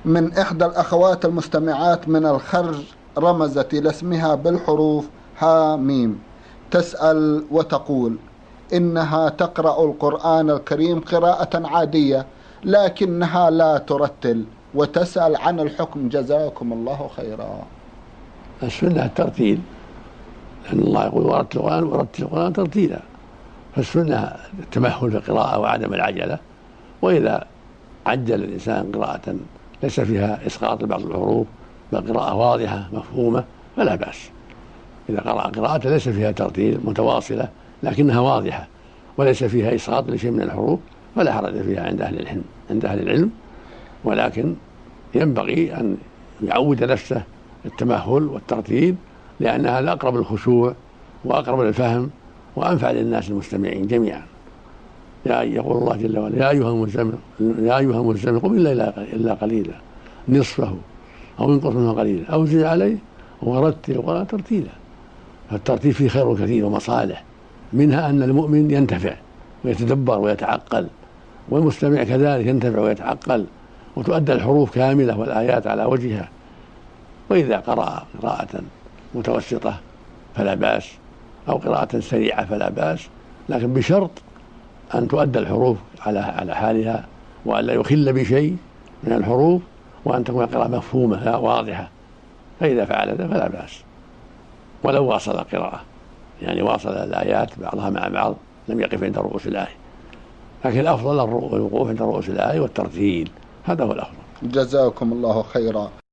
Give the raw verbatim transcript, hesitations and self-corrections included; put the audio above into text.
من إحدى الأخوات المستمعات من الخرج رمزت إلى اسمها بالحروف ها ميم، تسأل وتقول إنها تقرأ القرآن الكريم قراءة عادية لكنها لا ترتل، وتسأل عن الحكم جزاكم الله خيرا. السنة الترتيل، لأن الله يقول ورتل القرآن ورتل القرآن ترتيلا، فالسنة التمهل في القراءة وعدم العجلة، وإذا عجل الإنسان قراءة ليس فيها إسقاط لبعض الحروف بل قراءة واضحة مفهومة فلا بأس. إذا قرأ قراءة ليس فيها ترتيل متواصلة لكنها واضحة وليس فيها إسقاط لشيء من الحروف فلا حرج فيها عند أهل العلم عند أهل العلم ولكن ينبغي أن يعود نفسه التمهل والترتيل، لأن هذا أقرب للخشوع وأقرب للفهم وأنفع للناس المستمعين جميعا. يقول الله جل وعلا يا أيها المزمل يا أيها المزمل قم إلا قليلا نصفه أو انقص منه قليلا أو زد عليه ورتل القرآن ترتيلا. فالترتيل فيه خير كثير ومصالح، منها أن المؤمن ينتفع ويتدبر ويتعقل، والمستمع كذلك ينتفع ويتعقل، وتؤدى الحروف كاملة والآيات على وجهها. وإذا قرأ قراءة متوسطة فلا بأس أو قراءة سريعة فلا بأس، لكن بشرط أن تؤدى الحروف على على حالها وأن لا يخل بشيء من الحروف، وأن تكون القراءة مفهومة واضحة، فإذا فعل ذلك فلا بأس. ولو واصل القراءة، يعني واصل الآيات بعضها مع بعض لم يقف عند رؤوس الآية، لكن الأفضل الوقوف عند رؤوس الآية والترتيل، هذا هو الأفضل. جزاكم الله خيرا.